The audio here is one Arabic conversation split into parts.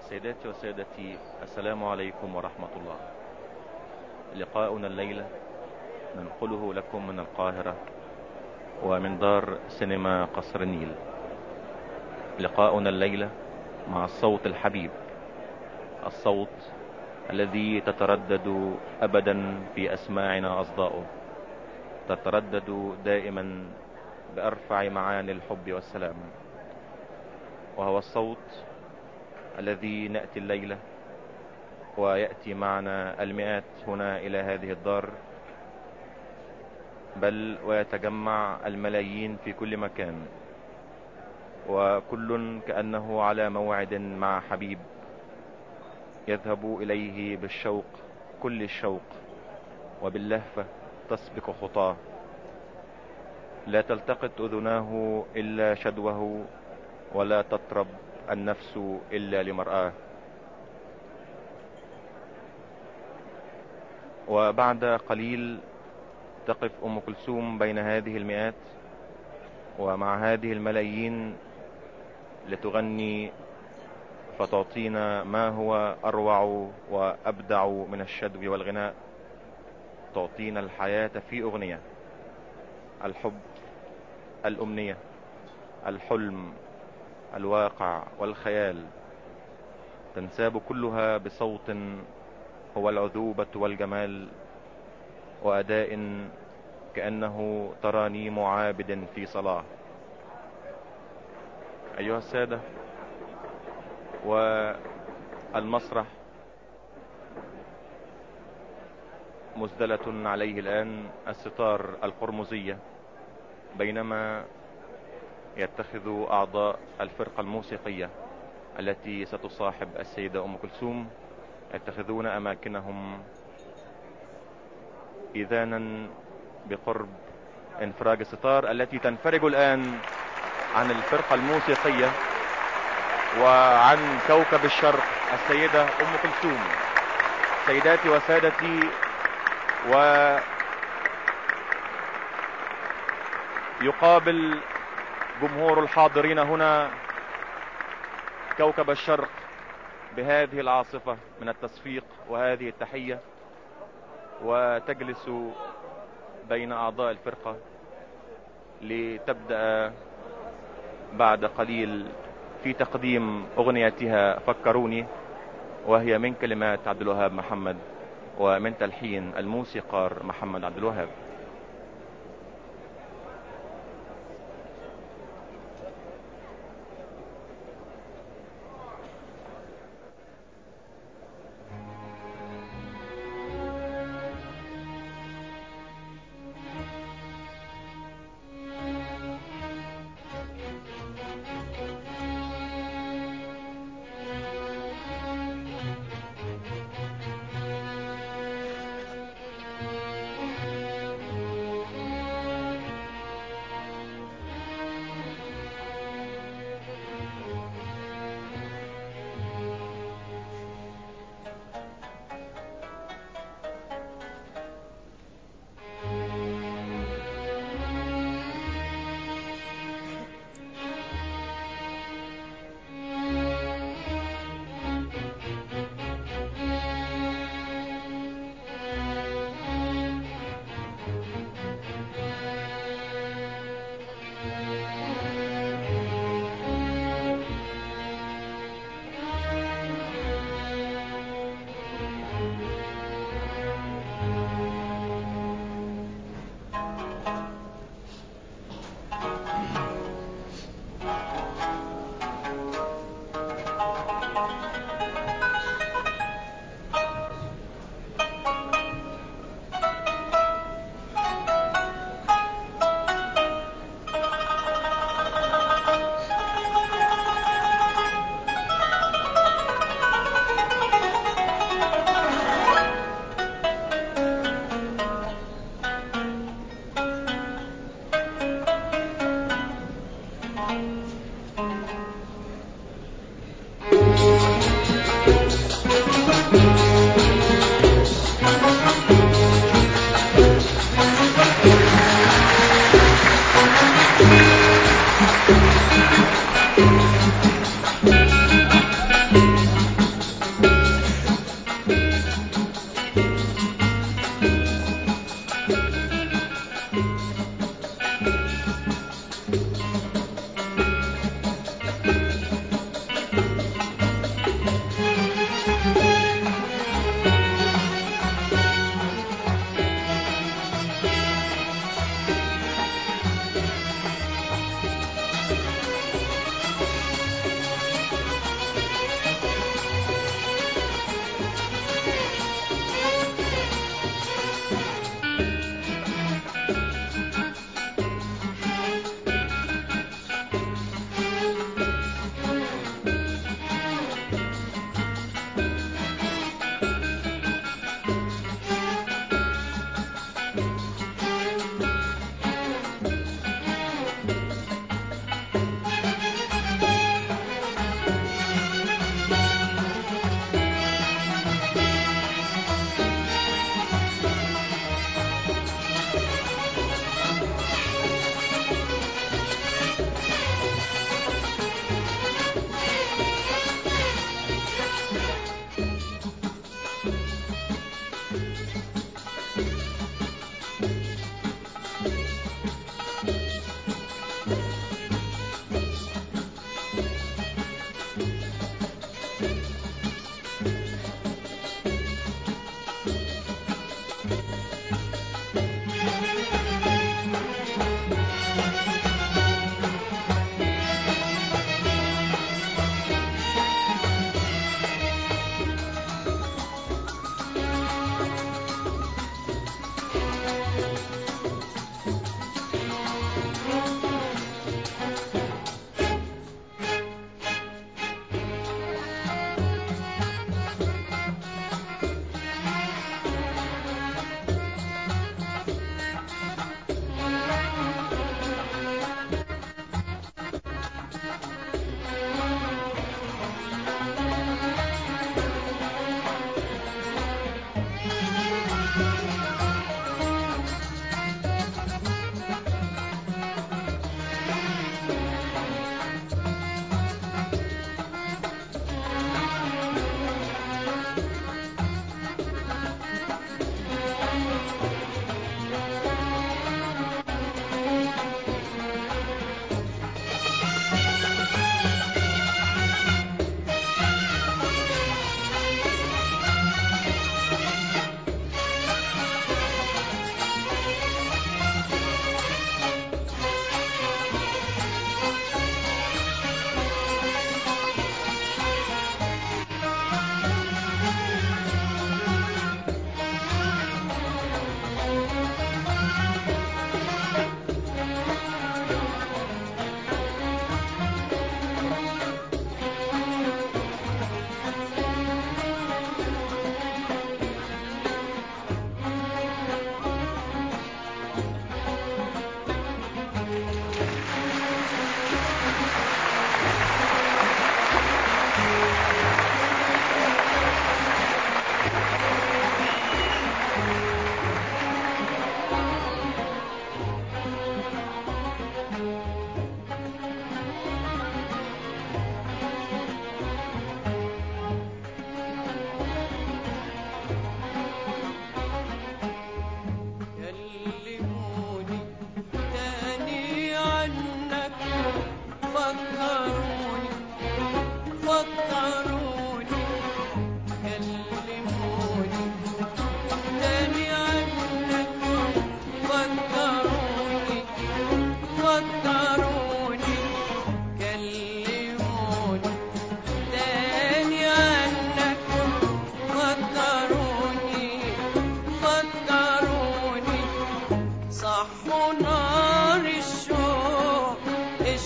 سيداتي وسادتي، السلام عليكم ورحمة الله. لقاؤنا الليلة ننقله لكم من القاهرة ومن دار سينما قصر النيل. لقاؤنا الليلة مع الصوت الحبيب، الصوت الذي تتردد أبدا في أسماعنا أصداؤه، تتردد دائما بأرفع معاني الحب والسلام، وهو الصوت الذي نأتي الليلة ويأتي معنا المئات هنا إلى هذه الدار، بل ويتجمع الملايين في كل مكان، وكل كأنه على موعد مع حبيب يذهب إليه بالشوق، كل الشوق، وباللهفة تسبق خطاه، لا تلتقط أذناه إلا شدوه، ولا تطرب النفس إلا لمرآه. وبعد قليل تقف أم كلثوم بين هذه المئات ومع هذه الملايين لتغني، فتعطينا ما هو أروع وأبدع من الشدو والغناء. تعطينا الحياة في أغنية، الحب، الأمنية، الحلم، الواقع والخيال، تنساب كلها بصوت هو العذوبة والجمال، وأداء كأنه ترانيم عابد في صلاة. أيها السادة، والمسرح مزدلة عليه الآن الستار القرمزية، بينما يتخذ أعضاء الفرقة الموسيقية التي ستصاحب السيدة أم كلثوم يتخذون أماكنهم إذانا بقرب انفراج الستار التي تنفرج الآن عن الفرقة الموسيقية وعن كوكب الشرق السيدة أم كلثوم. سيداتي وسادتي، ويقابل جمهور الحاضرين هنا كوكب الشرق بهذه العاصفة من التصفيق وهذه التحية، وتجلس بين أعضاء الفرقة لتبدأ بعد قليل في تقديم أغنيتها فكروني، وهي من كلمات عبد الوهاب محمد ومن تلحين الموسيقار محمد عبد الوهاب.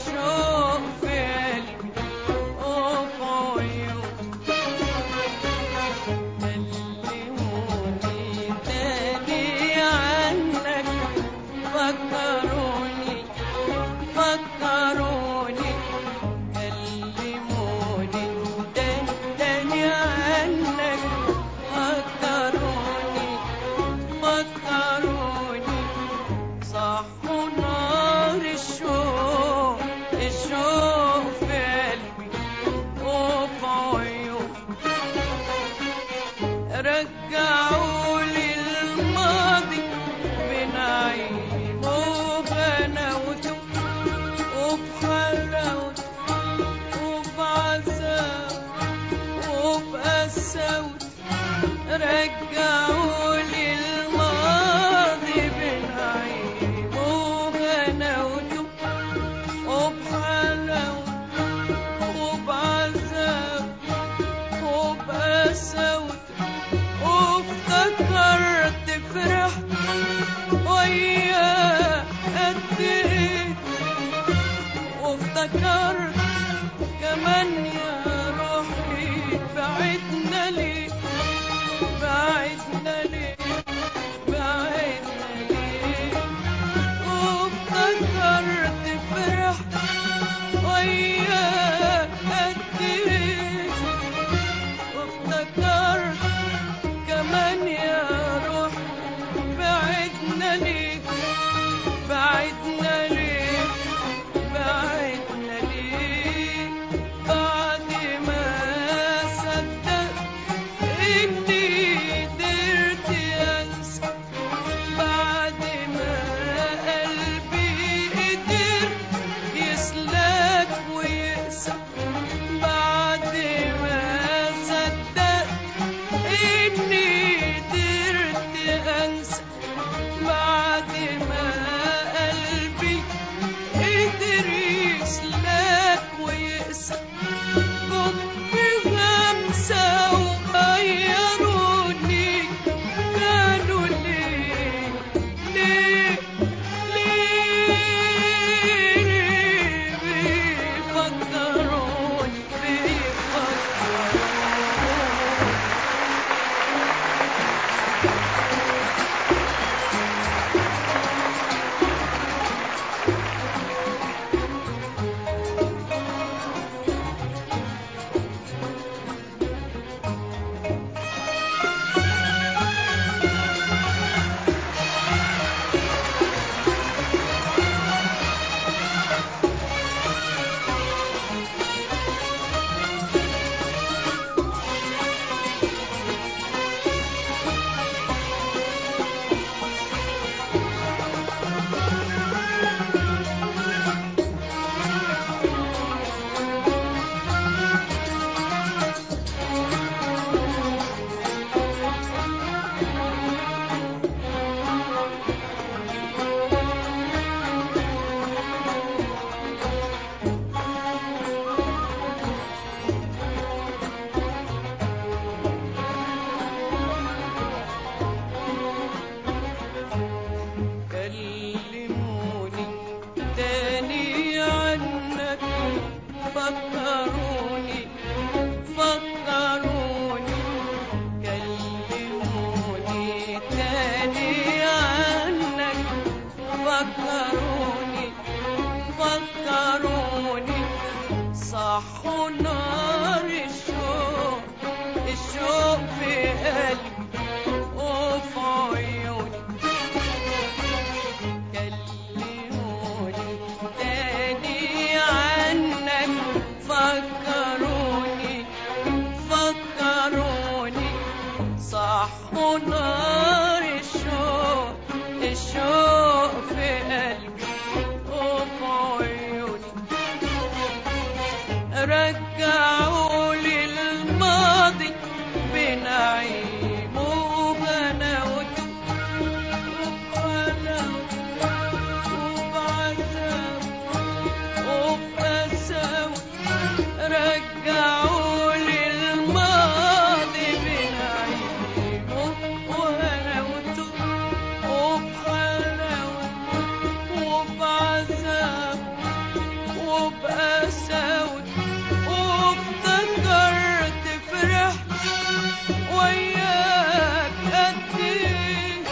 الشوق في قلبي وفي عيوني. كلموني تاني عنك، فكروني فكروني. كلموني تاني عنك، فكروني فكروني. صحوا نار الشوق في قلبي وفي عيوني. رجعولي الماضي بنعيم وغناوته، وبحلاوته وبعذاب وبقساوته. رجعولي الماضي بنعيم وغناوته، وبحلاوته وبعذاب وبقساوته. وافتكرت فرحت وياه قد ايه، وافتكرت كمان يا روحي بعدنا ليه، بعدنا ليه، بعدنا ليه. وافتكرت فرحت وياه قد ايه، وافتكرت كمان يا روح بعدنا ليه، بعدنا ليه، بعدنا ليه. بعد ما صدقت إني قدرت أنسى، بعد ما قلبي قدر يسلك ويقسى، بعد ما صدقت إني قدرت أنسى، بعد ما قلبي قدر يسلك ويقسى. جم بغمسة وغيروني، قالوا ليه ليه ليه بيفكروني كلموني تاني عنك، فكروني فكروني. كلموني تاني عنك، فكروني فكروني. صحوا نار الشوق في قلبي وفي عيوني. كلموني تاني عنك، فكروني فكروني. صحوا نار الشوق في قلبي وفي عيوني. رجعولي الماضي بنعيم وغناوته، وبحلاوته وبعذاب وبقساوته. رجعولي الماضي بنعيم وغناوته، وبحلاوته وبعذاب بقساوة وافتكرت فرحت وياك قد ايه،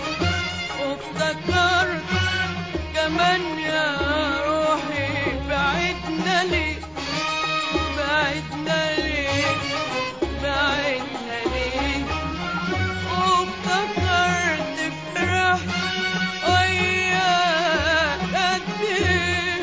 وافتكرت كمان يا روحي بعدنا ليه، بعدنا ليه، بعدنا ليه، وافتكرت فرحت وياك قد ايه،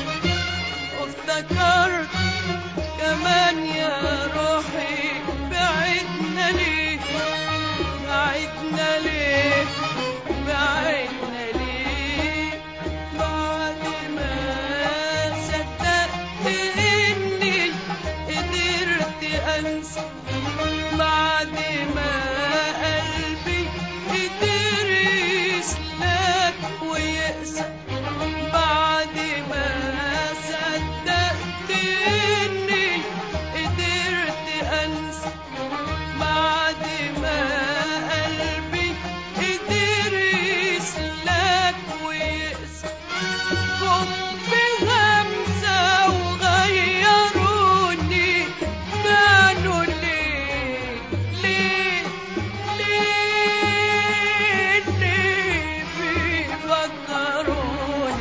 وافتكرت كمان يا روحي بعدنا ليه، بعدنا ليه، بعدنا ليه، بعد ما صدقت إني قدرت أنسى، بعد ما قلبي قدر يسلك ويقسى، بعد ما صدقت إني قدرت أنسى، بعد ما قلبي قدر يسلك ويقسى، جم بغمسة وغيروني، كانوا ليه ليه ليه ليه بيفكروني،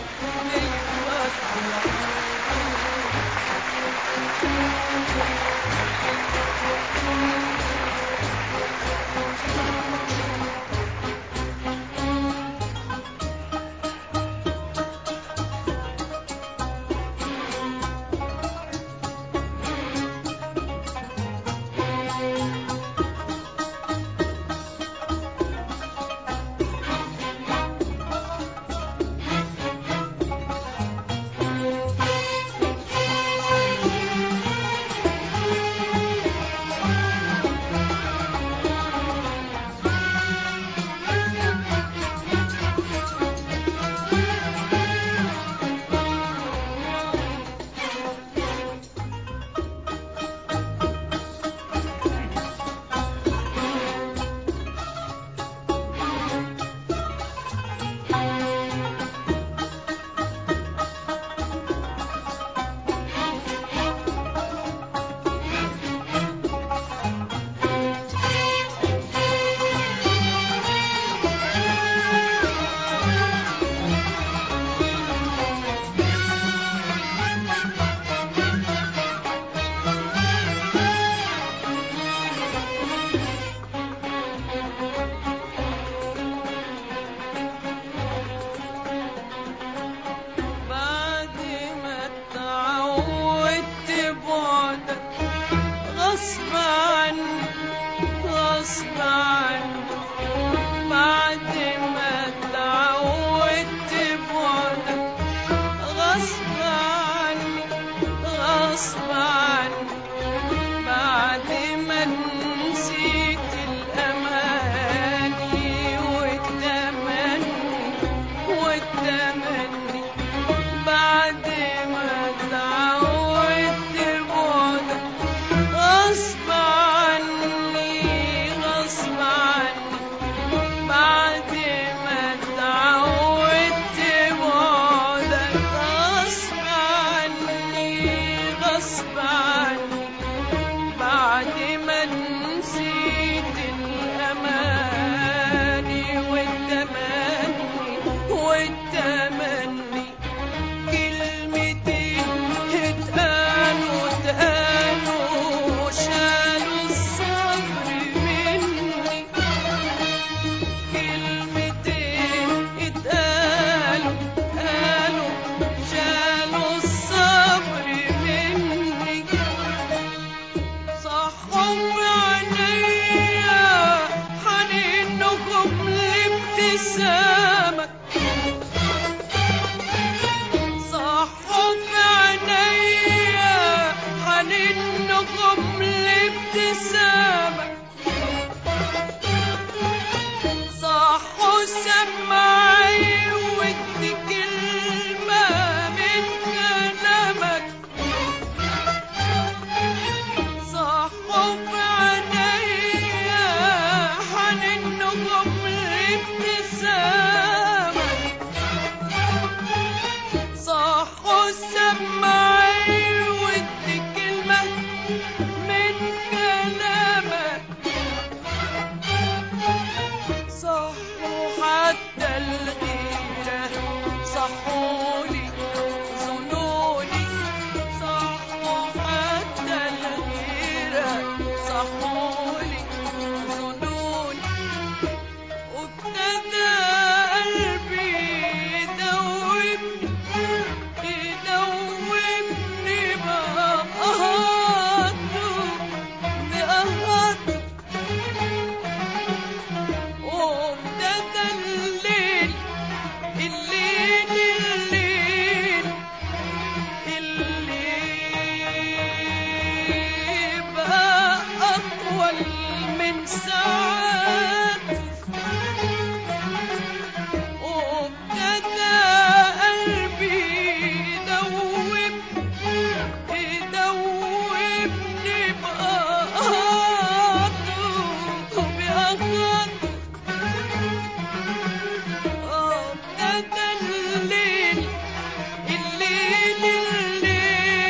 بعد ما اتعودت بعدك غصب عني، غصب عني، بعد ما اتعودت بعدك غصب عني، غصب عني، بعد ما نسيت الأماني والتمني والتمني، بعد ما اتعودت بعدك غصب عني، غصب عني، بعد ما اتعودت بعدك غصب عني، غصب عني، يبقى أطول من ساعات، وابتدى قلبي يدوبني بأخاطره. ابتدى الليل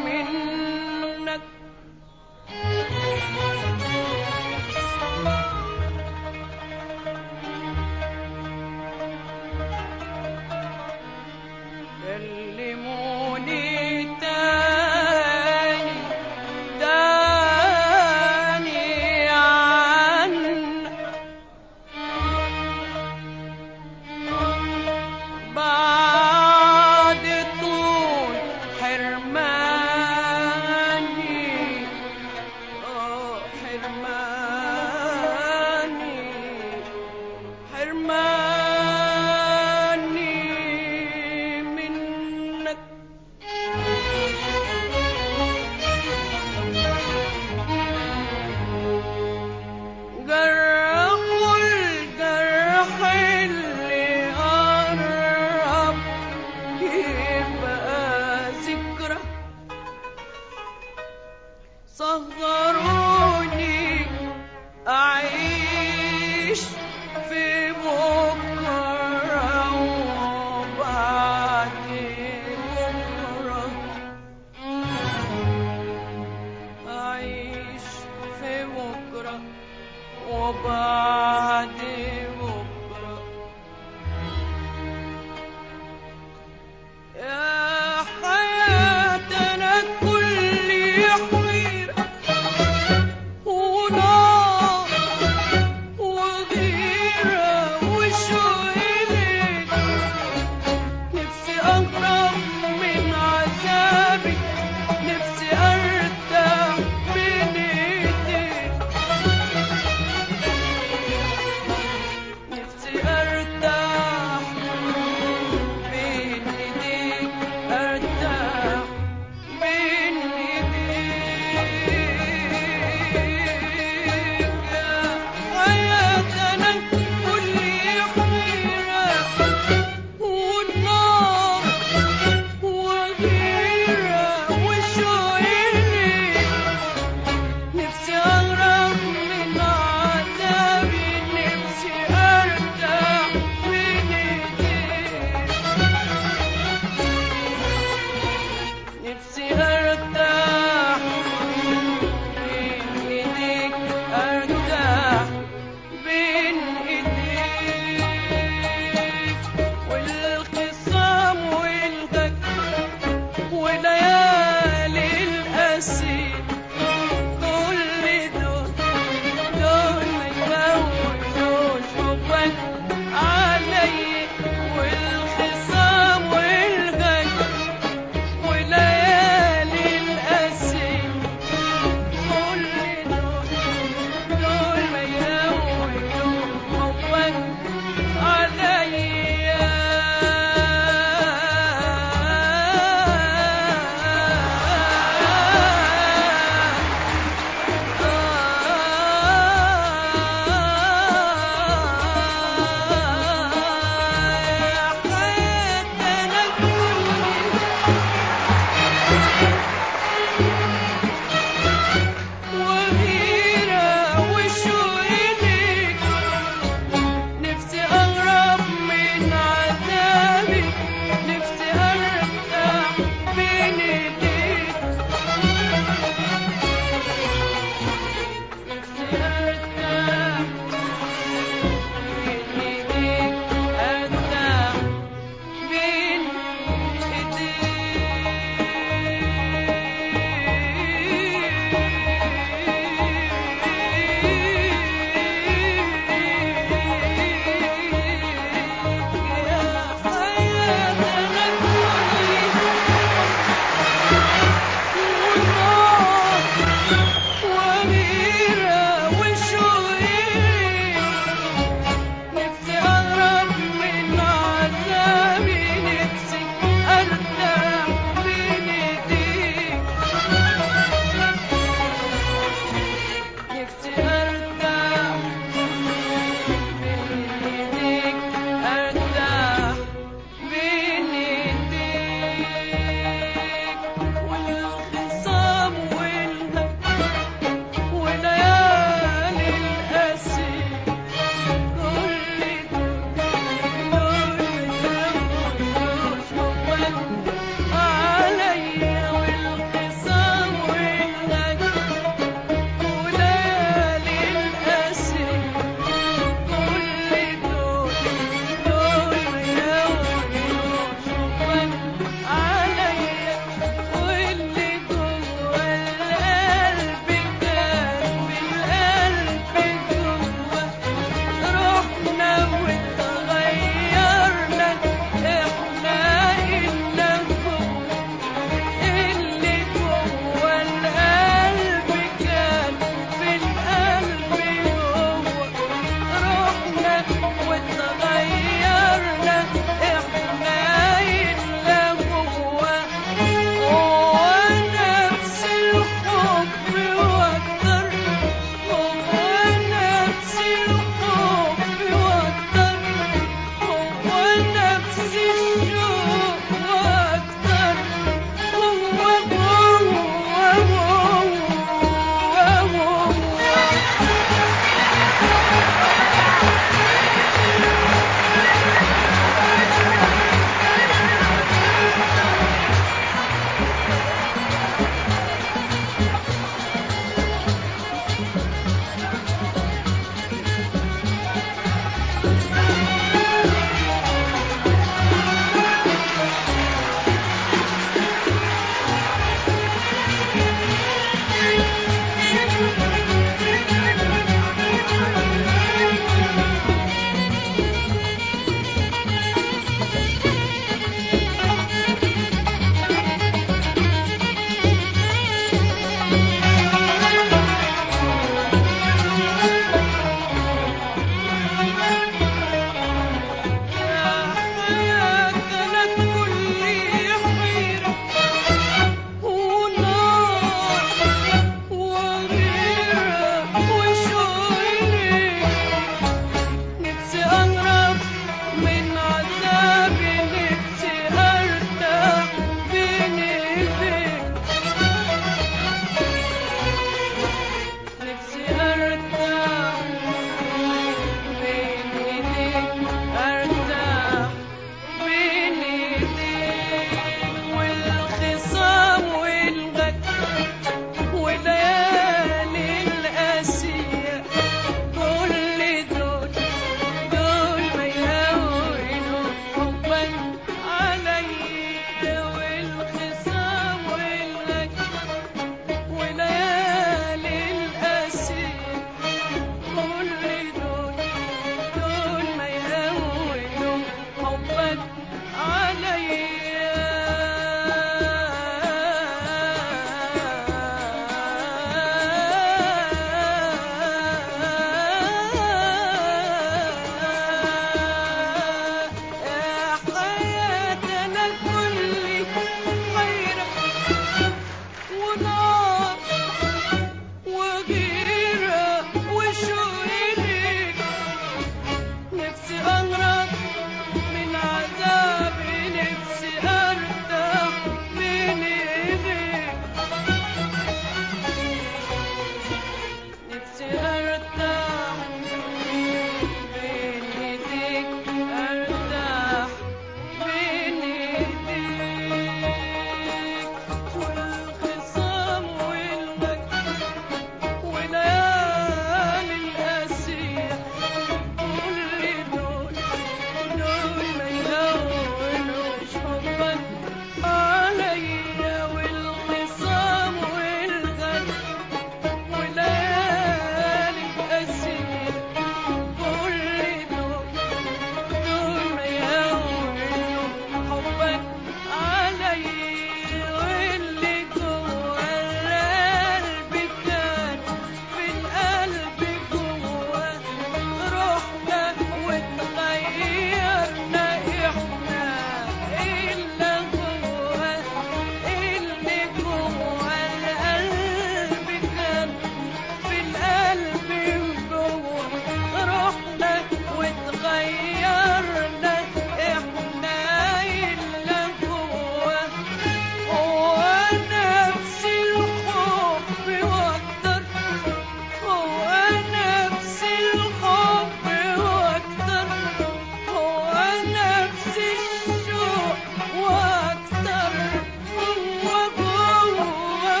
الشوق واكتر جوا جوا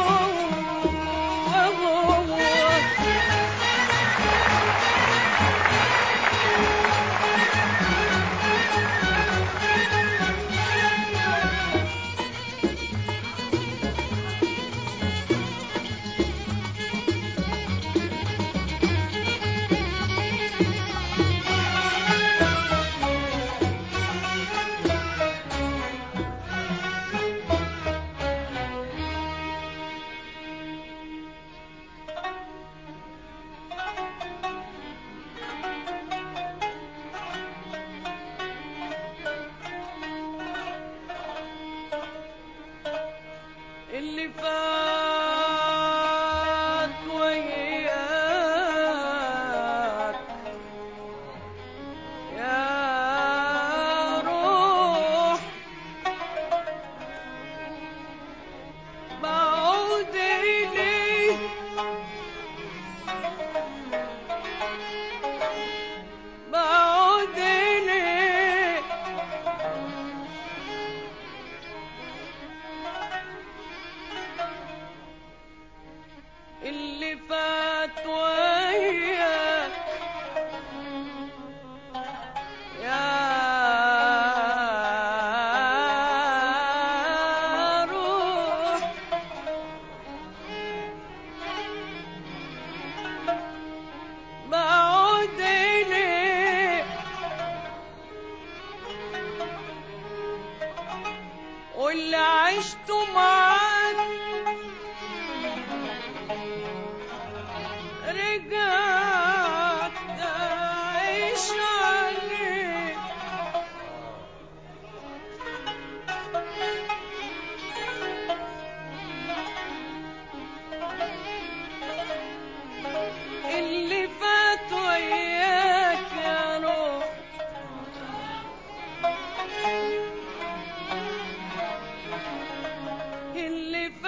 جوا جوا. اللي فات وياك يا روح بعود إليه بعود إليه اللي فات وياك يا روح بعود إليه واللي عشته معاك رجعت تعيش عليه. اللي فات وياك يا روح اللي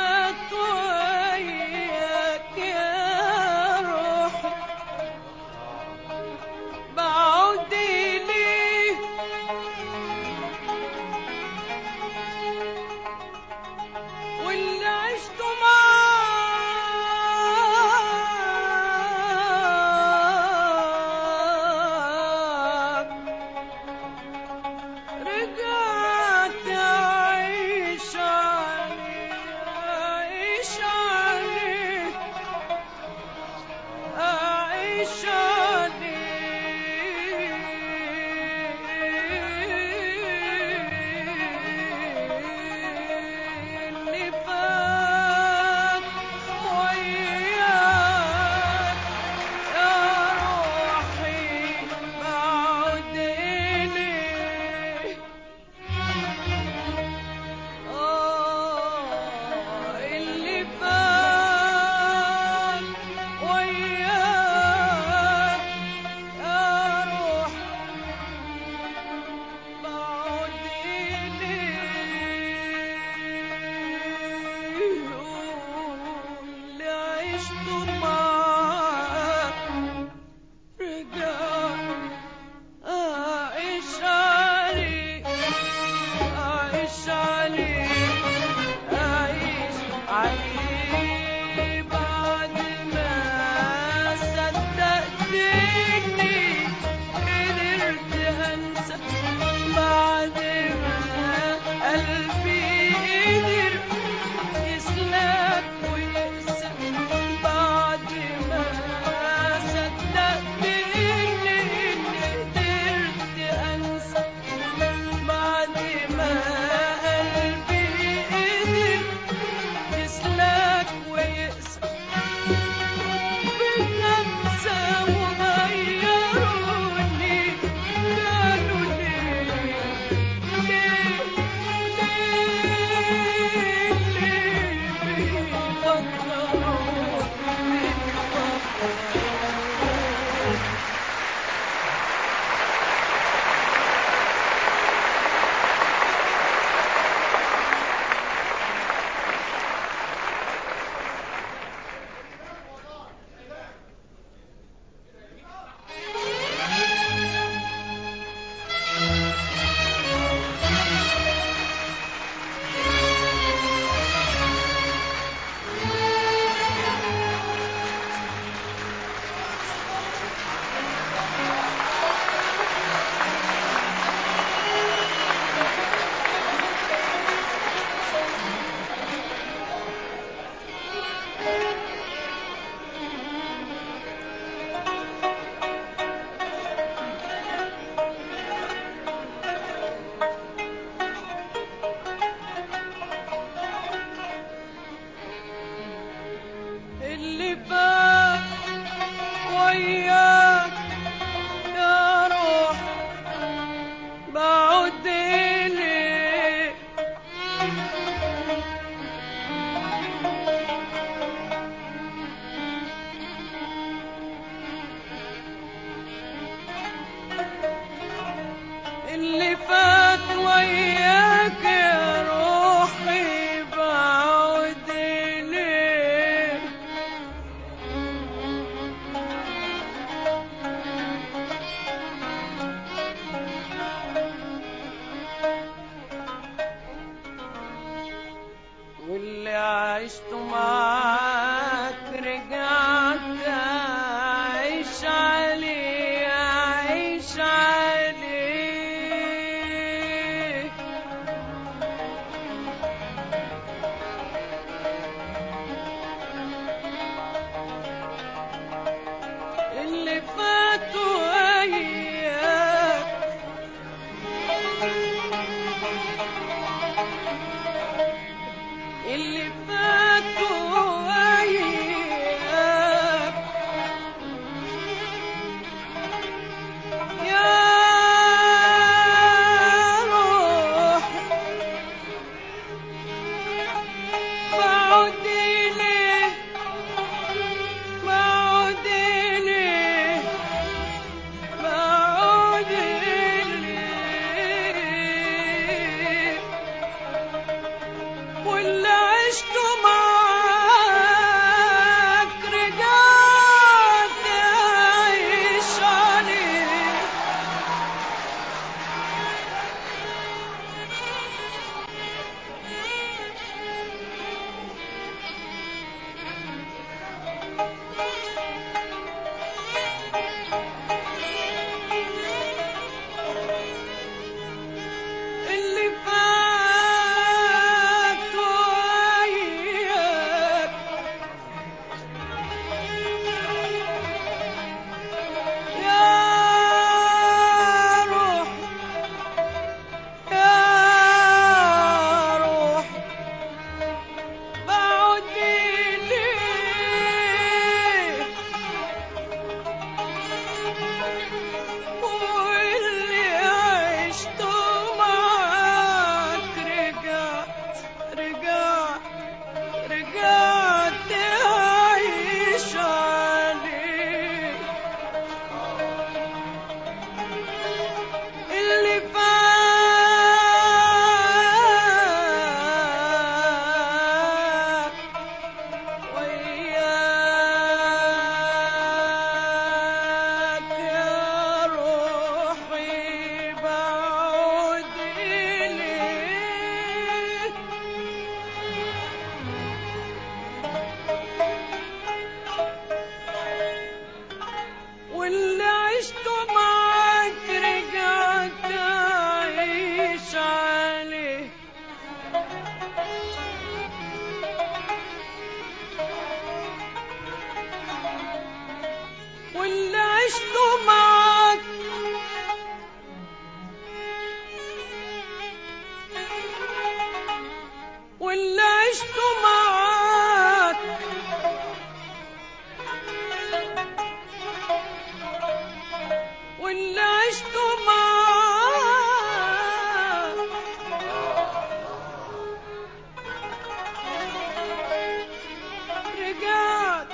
اللي فات وياك يا روحي بعود ليه. واللي عشته معاك رجعت أعيش عليه أعيش عليه. اللي فات وياك اللي فات وياك يا روح بعد ليه بعد ليه بعد ليه. واللي عشته معاك رجعت أعيش عليه. اللي فات وياك يا روح يا روح بعد ليه. واللي عشته معاك رجعت أعيش عليه. اللي فات وياك يا روحي بعود إليك. واللي عشته معاك رجعت أعيش عليه. واللي عشته معاك واللي عشته معاك واللي عشته معاك رجعت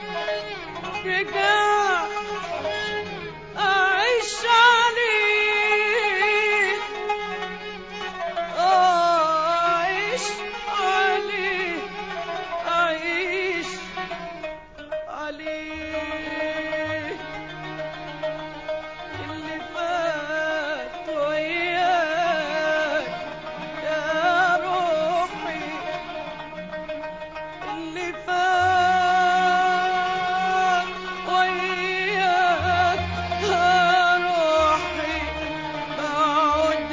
أعيش عليه. أعيش عليه أعيش عليه. اللي فات وياك يا روحي اللي فات وياك يا روحي بعود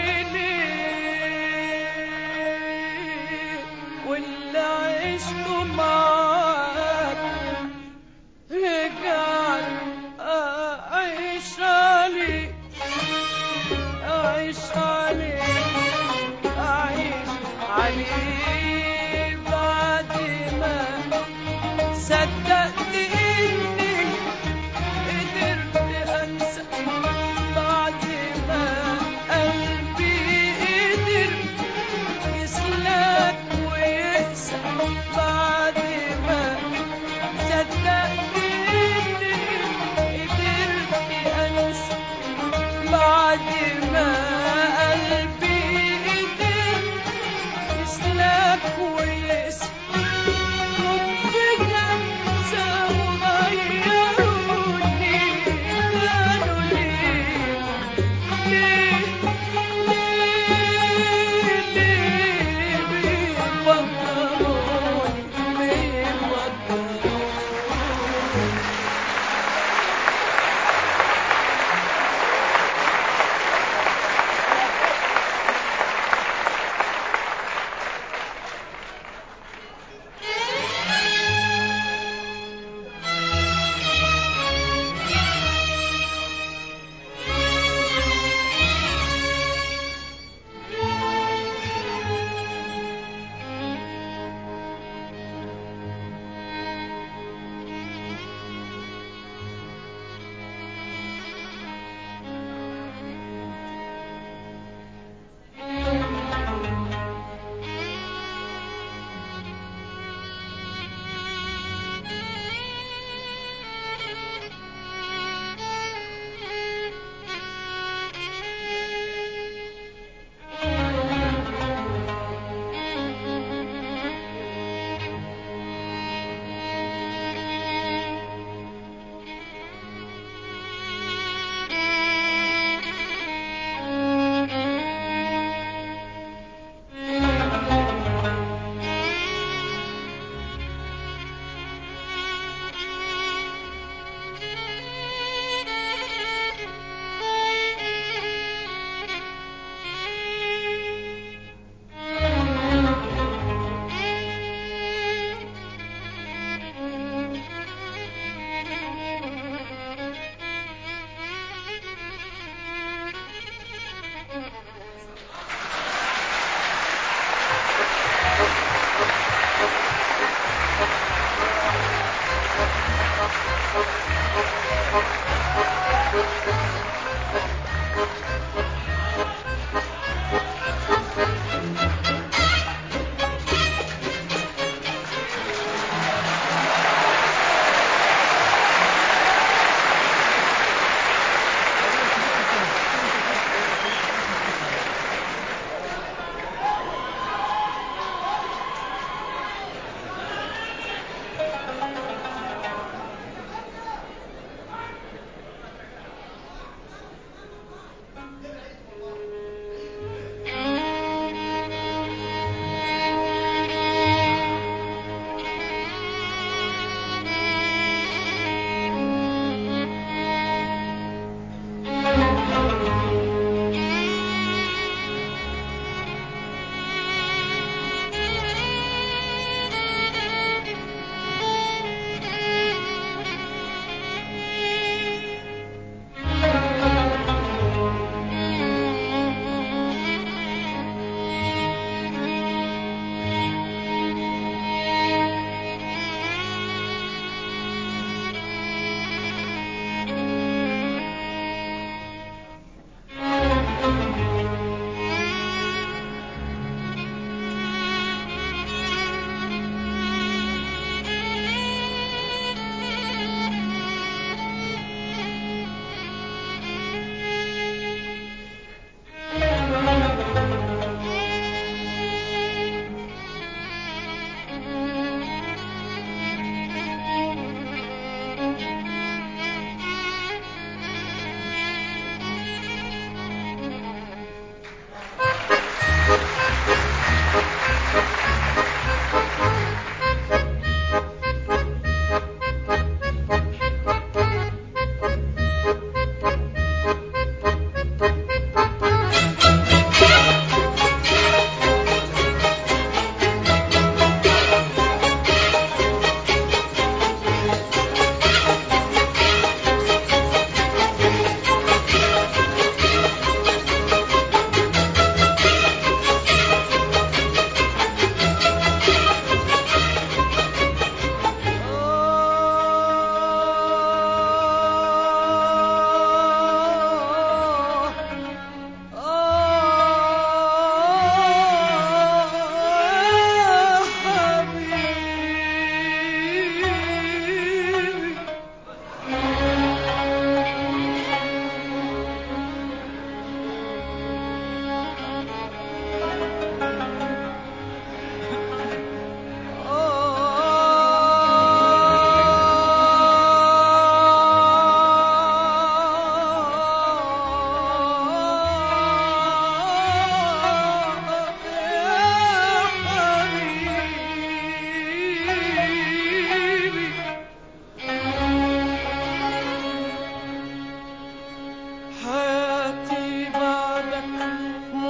إليك. واللي عشته معاك رجعت أعيش عليه أعيش عليه أعيش عليه. بعد ما صدقت إني قدرت أنسى. بعد ما قلبي قدر يسلك ويقسى. بعد ما صدقت إني قدرت أنسى. بعد ما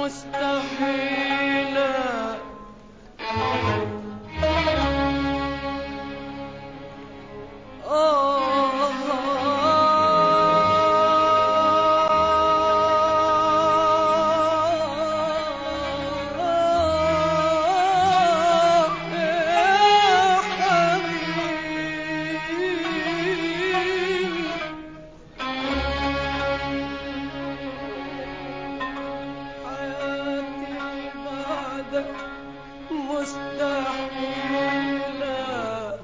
مستحيلة مستحيلة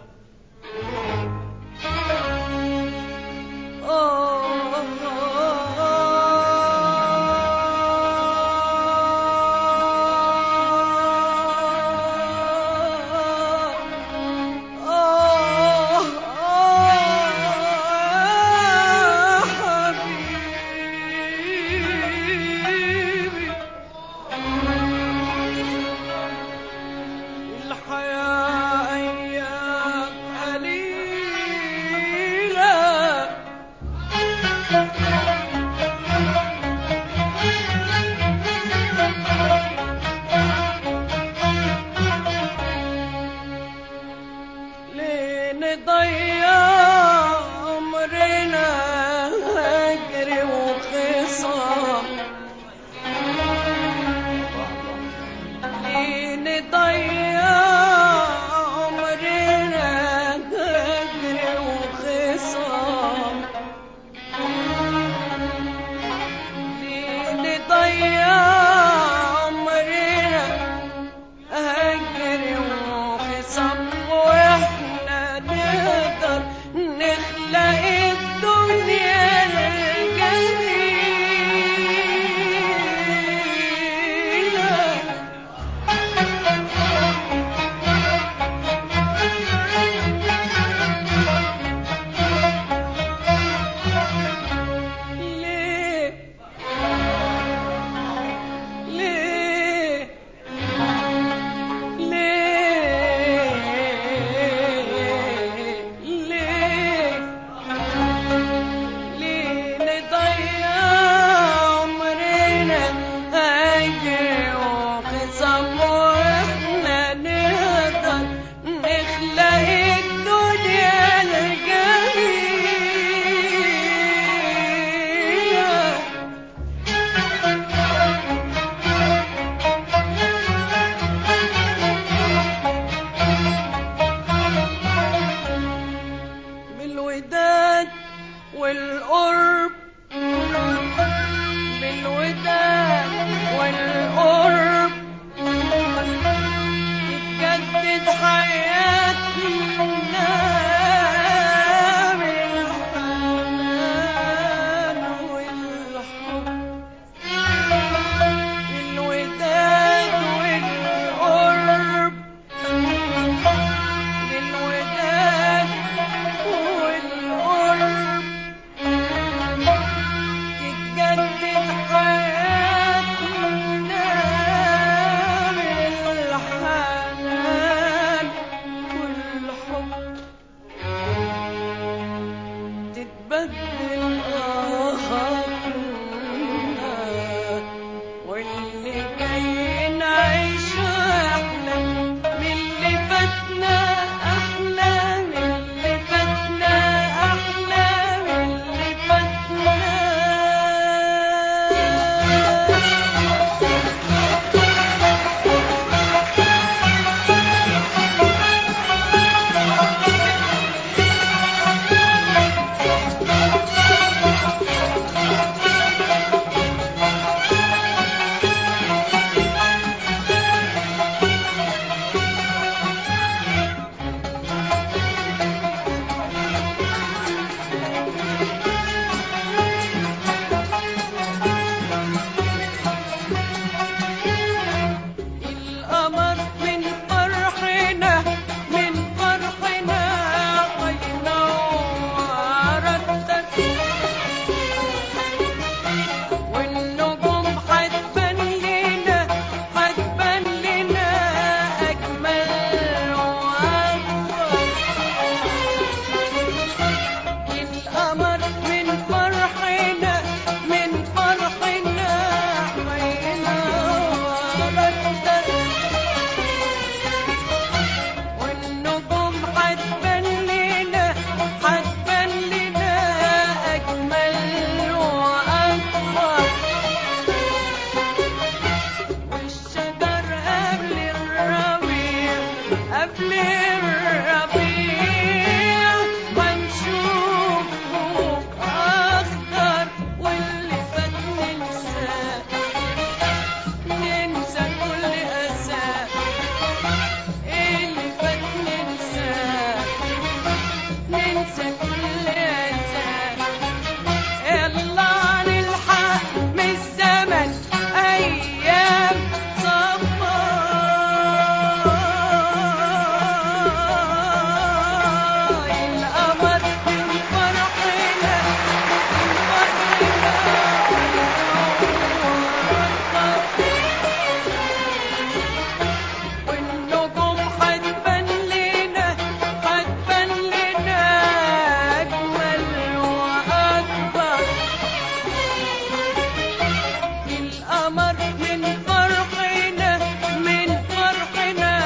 القمر من فرحنا من فرحنا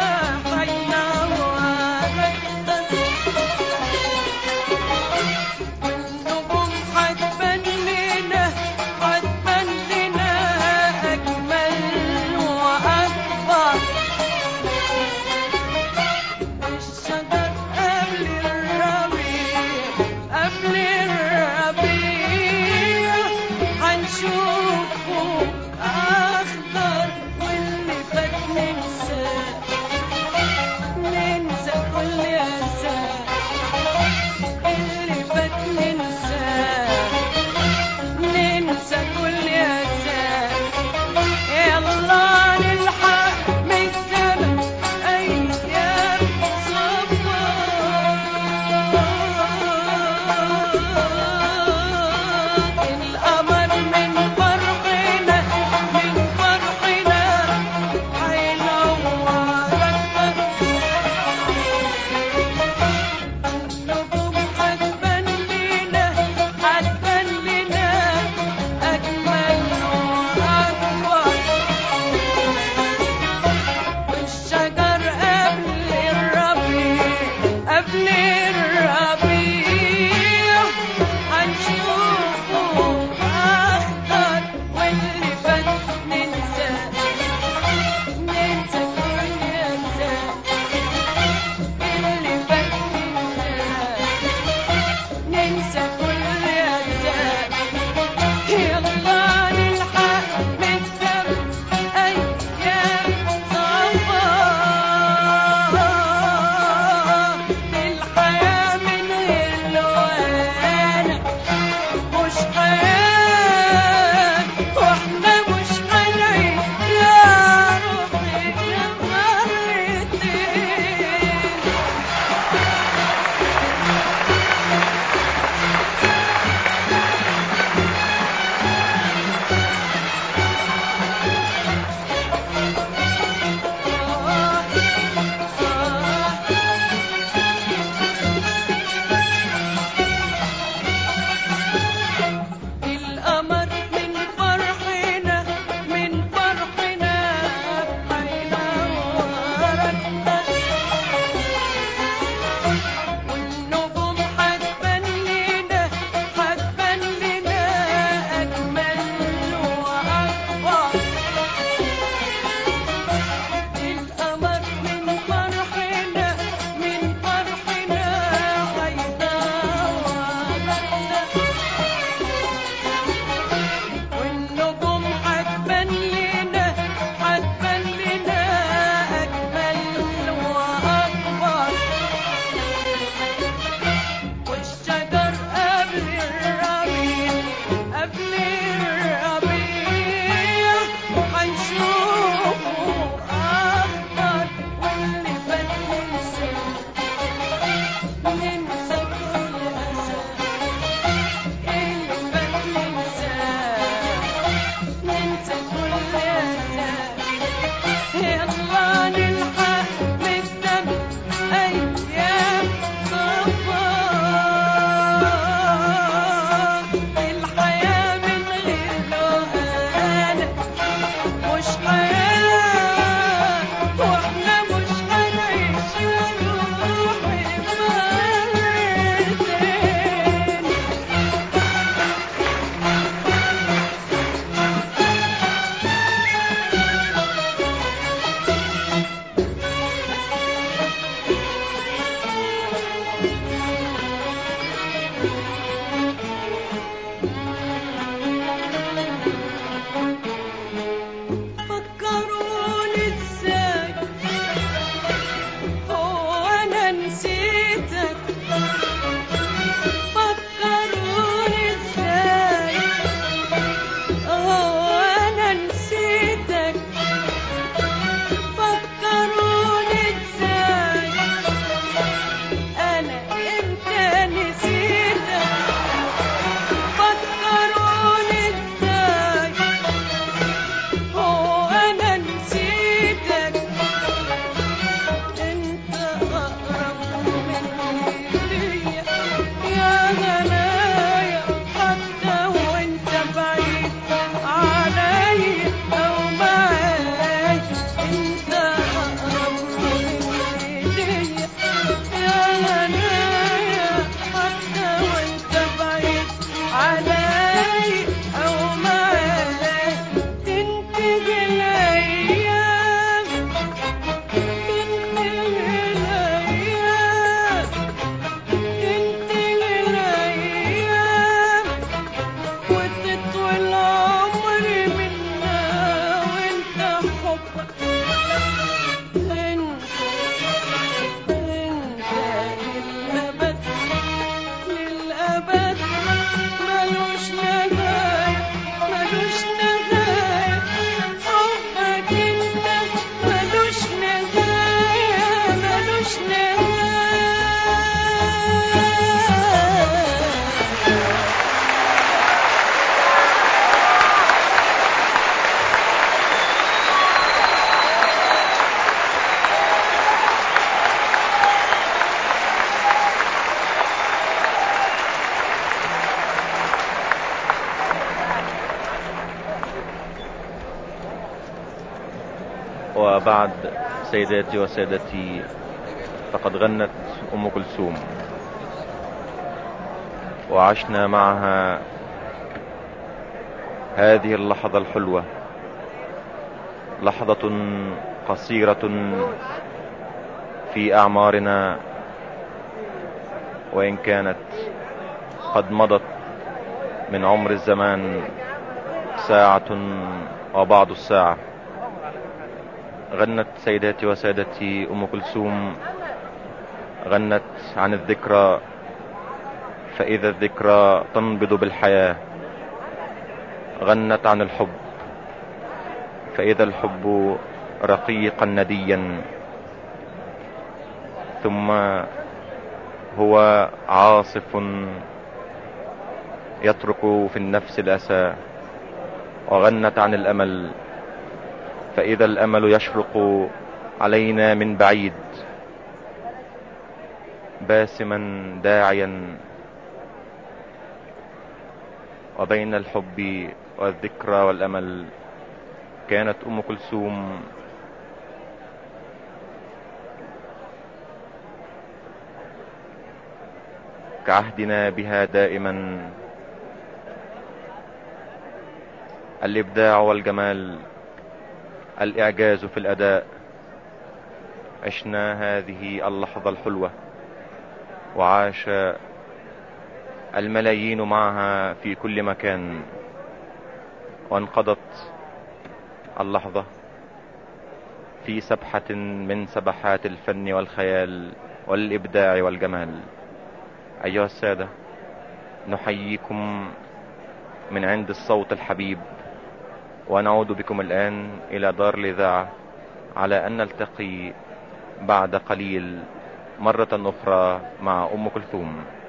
هينور والنجوم هتبان لنا أجمل وأكبر والشجر قبل الربيع هنشوفه أخضر واللي فات ننسى كل أسى اللي فات ننسى كل أسى يلا نلحق من الزمن أيام صفا القمر من فرحنا هينور أكتر النجوم هتبان لنا أجمل وأكبر والشجر قبل الربيع هنشوفه أخضر واللي فات ننسى كل أسى اللي فات ننسى كل أسى يلا نلحق من الزمن أيام صفا الحياة من غير لوانا مش حياة واحنا مش هنعيش يا روحي يا مرتين القمر من فرحنا هينور أكتر والنجوم هتبان لنا أجمل وأكبر القمر من فرحنا هينور والنجوم هتبان لنا أجمل وأكبر والشجر قبل الربيع هنشوفه أخضر واللي فات ننسى كل أسى اللي فات ننسى كل وبعد، سيداتي وسادتي، فقد غنت أم كلثوم وعشنا معها هذه اللحظة الحلوة، لحظة قصيرة في أعمارنا، وإن كانت قد مضت من عمر الزمان ساعة وبعض الساعة. غنت سيداتي وسادتي أم كلثوم، غنت عن الذكرى، فإذا الذكرى تنبض بالحياة. غنت عن الحب، فإذا الحب رقيقا نديا، ثم هو عاصف يترك في النفس الأسى. وغنت عن الأمل، فإذا الأمل يشرق علينا من بعيد، باسما داعيا. وبين الحب والذكرى والأمل كانت أم كلثوم كعهدنا بها دائما. الإبداع والجمال، الإعجاز في الأداء. عشنا هذه اللحظة الحلوة وعاش الملايين معها في كل مكان، وانقضت اللحظة في سبحة من سبحات الفن والخيال والإبداع والجمال. أيها السادة، نحييكم من عند الصوت الحبيب، ونعود بكم الآن إلى دار الإذاعة على أن نلتقي بعد قليل مرة أخرى مع أم كلثوم.